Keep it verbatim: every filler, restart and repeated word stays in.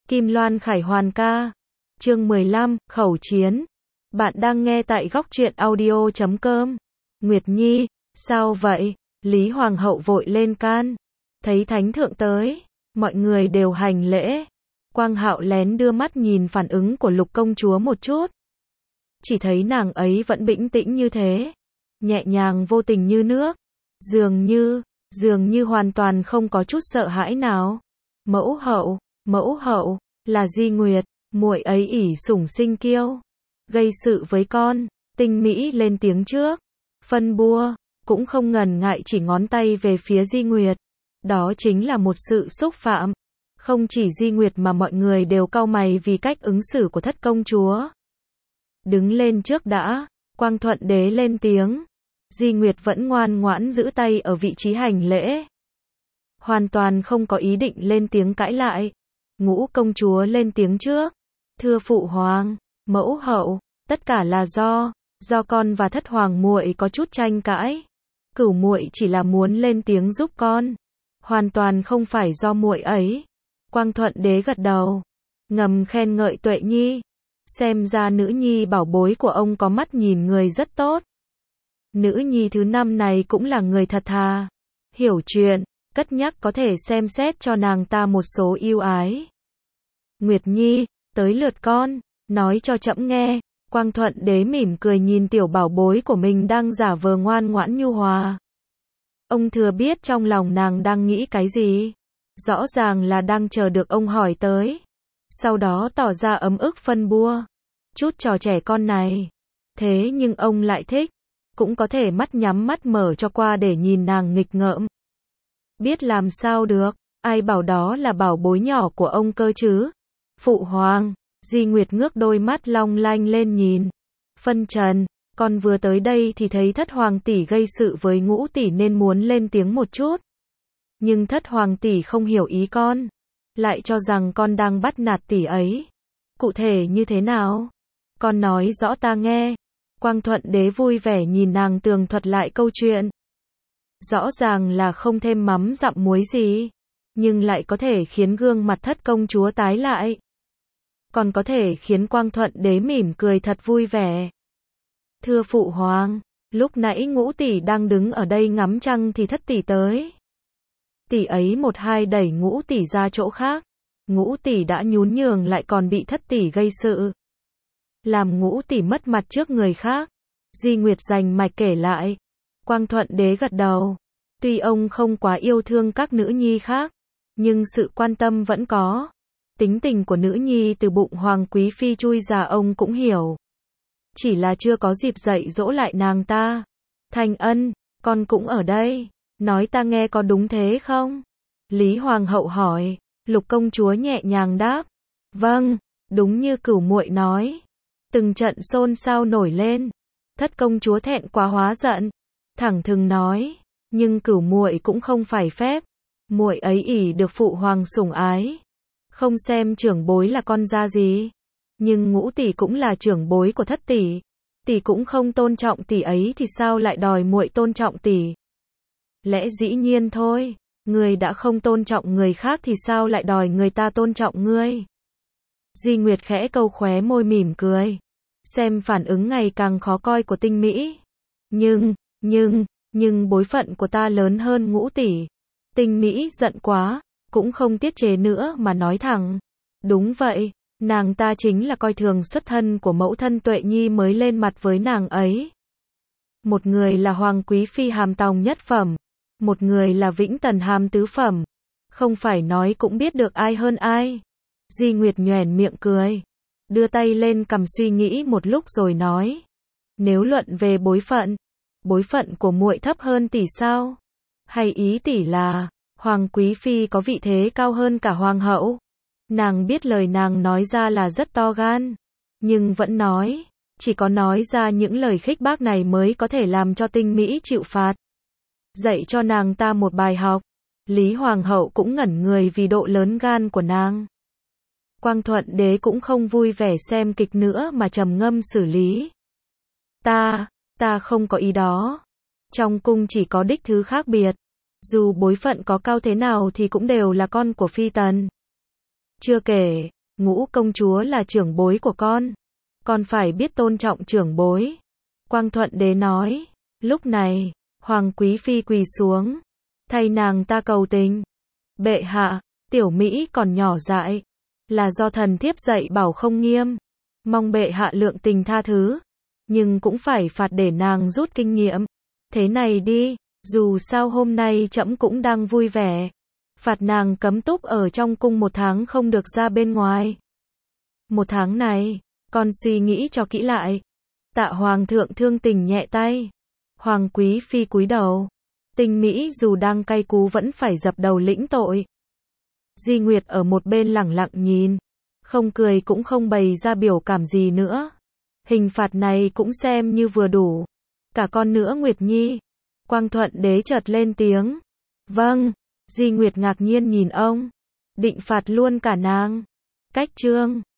Kim Loan Khải Hoàn ca. Chương mười lăm, Khẩu chiến. Bạn đang nghe tại góc truyện audio chấm com. Nguyệt Nhi, sao vậy? Lý Hoàng hậu vội lên can. Thấy thánh thượng tới, mọi người đều hành lễ. Quang Hạo lén đưa mắt nhìn phản ứng của Lục công chúa một chút. Chỉ thấy nàng ấy vẫn bĩnh tĩnh như thế, nhẹ nhàng vô tình như nước, dường như, dường như hoàn toàn không có chút sợ hãi nào. Mẫu hậu, mẫu hậu, là Di Nguyệt, muội ấy ỷ sủng sinh kiêu, gây sự với con. Tinh Mỹ lên tiếng trước, phân bua, cũng không ngần ngại chỉ ngón tay về phía Di Nguyệt. Đó chính là một sự xúc phạm. Không chỉ Di Nguyệt mà mọi người đều cau mày vì cách ứng xử của thất công chúa. Đứng lên trước đã, Quang Thuận Đế lên tiếng. Di Nguyệt vẫn ngoan ngoãn giữ tay ở vị trí hành lễ, hoàn toàn không có ý định lên tiếng cãi lại. Ngũ công chúa lên tiếng trước. Thưa phụ hoàng, mẫu hậu, tất cả là do, do con và thất hoàng muội có chút tranh cãi. Cửu muội chỉ là muốn lên tiếng giúp con, hoàn toàn không phải do muội ấy. Quang Thuận Đế gật đầu, ngầm khen ngợi Tuệ Nhi. Xem ra nữ nhi bảo bối của ông có mắt nhìn người rất tốt. Nữ nhi thứ năm này cũng là người thật thà, hiểu chuyện, cất nhắc có thể xem xét cho nàng ta một số ưu ái. Nguyệt Nhi, tới lượt con, nói cho trẫm nghe. Quang Thuận Đế mỉm cười nhìn tiểu bảo bối của mình đang giả vờ ngoan ngoãn nhu hòa. Ông thừa biết trong lòng nàng đang nghĩ cái gì, rõ ràng là đang chờ được ông hỏi tới, sau đó tỏ ra ấm ức phân bua. Chút trò trẻ con này, thế nhưng ông lại thích, cũng có thể mắt nhắm mắt mở cho qua để nhìn nàng nghịch ngợm. Biết làm sao được, ai bảo đó là bảo bối nhỏ của ông cơ chứ. Phụ hoàng, Di Nguyệt ngước đôi mắt long lanh lên nhìn. Phân trần, con vừa tới đây thì thấy thất hoàng tỷ gây sự với ngũ tỷ nên muốn lên tiếng một chút. Nhưng thất hoàng tỷ không hiểu ý con, lại cho rằng con đang bắt nạt tỷ ấy. Cụ thể như thế nào? Con nói rõ ta nghe. Quang Thuận Đế vui vẻ nhìn nàng tường thuật lại câu chuyện. Rõ ràng là không thêm mắm dặm muối gì, nhưng lại có thể khiến gương mặt thất công chúa tái lại, còn có thể khiến Quang Thuận Đế mỉm cười thật vui vẻ. Thưa phụ hoàng, lúc nãy ngũ tỷ đang đứng ở đây ngắm trăng thì thất tỷ tới. Tỷ ấy một hai đẩy ngũ tỷ ra chỗ khác, ngũ tỷ đã nhún nhường lại còn bị thất tỷ gây sự, làm ngũ tỷ mất mặt trước người khác. Di Nguyệt rành mạch kể lại. Quang Thuận Đế gật đầu. Tuy ông không quá yêu thương các nữ nhi khác, nhưng sự quan tâm vẫn có. Tính tình của nữ nhi từ bụng Hoàng Quý Phi chui ra ông cũng hiểu. Chỉ là chưa có dịp dạy dỗ lại nàng ta. Thành Ân, con cũng ở đây, nói ta nghe có đúng thế không? Lý Hoàng hậu hỏi. Lục công chúa nhẹ nhàng đáp. Vâng, đúng như cửu muội nói. Từng trận xôn xao nổi lên. Thất công chúa thẹn quá hóa giận, thẳng thừng nói, nhưng cửu muội cũng không phải phép. Muội ấy ỷ được phụ hoàng sủng ái, không xem trưởng bối là con gia gì. Nhưng ngũ tỷ cũng là trưởng bối của thất tỷ, tỷ cũng không tôn trọng tỷ ấy thì sao lại đòi muội tôn trọng tỷ? Lẽ dĩ nhiên thôi, người đã không tôn trọng người khác thì sao lại đòi người ta tôn trọng ngươi? Di Nguyệt khẽ câu khóe môi mỉm cười, xem phản ứng ngày càng khó coi của Tinh Mỹ. Nhưng, nhưng, nhưng bối phận của ta lớn hơn ngũ tỷ. Tinh Mỹ giận quá, cũng không tiết chế nữa mà nói thẳng. Đúng vậy, nàng ta chính là coi thường xuất thân của mẫu thân Tuệ Nhi mới lên mặt với nàng ấy. Một người là Hoàng Quý Phi hàm tòng nhất phẩm, một người là Vĩnh Tần hàm tứ phẩm. Không phải nói cũng biết được ai hơn ai. Di Nguyệt nhoẻn miệng cười, đưa tay lên cằm suy nghĩ một lúc rồi nói. Nếu luận về bối phận, bối phận của muội thấp hơn tỷ sao? Hay ý tỷ là, Hoàng Quý Phi có vị thế cao hơn cả Hoàng hậu? Nàng biết lời nàng nói ra là rất to gan, nhưng vẫn nói, chỉ có nói ra những lời khích bác này mới có thể làm cho Tinh Mỹ chịu phạt. Dạy cho nàng ta một bài học. Lý Hoàng hậu cũng ngẩn người vì độ lớn gan của nàng. Quang Thuận Đế cũng không vui vẻ xem kịch nữa mà trầm ngâm xử lý. Ta, ta không có ý đó. Trong cung chỉ có đích thứ khác biệt. Dù bối phận có cao thế nào thì cũng đều là con của phi tần. Chưa kể, Ngũ công chúa là trưởng bối của con, con phải biết tôn trọng trưởng bối. Quang Thuận Đế nói. Lúc này, Hoàng Quý Phi quỳ xuống, thay nàng ta cầu tình. Bệ hạ, tiểu Mỹ còn nhỏ dại, là do thần thiếp dạy bảo không nghiêm, mong bệ hạ lượng tình tha thứ, nhưng cũng phải phạt để nàng rút kinh nghiệm. Thế này đi, dù sao hôm nay trẫm cũng đang vui vẻ, phạt nàng cấm túc ở trong cung một tháng không được ra bên ngoài. Một tháng này, con suy nghĩ cho kỹ lại. Tạ Hoàng thượng thương tình nhẹ tay. Hoàng Quý Phi cúi đầu. Tình Mỹ dù đang cay cú vẫn phải dập đầu lĩnh tội. Di Nguyệt ở một bên lẳng lặng nhìn, không cười cũng không bày ra biểu cảm gì nữa. Hình phạt này cũng xem như vừa đủ. Cả con nữa Nguyệt Nhi. Quang Thuận Đế chợt lên tiếng. Vâng. Di Nguyệt ngạc nhiên nhìn ông. Định phạt luôn cả nàng. Cách chương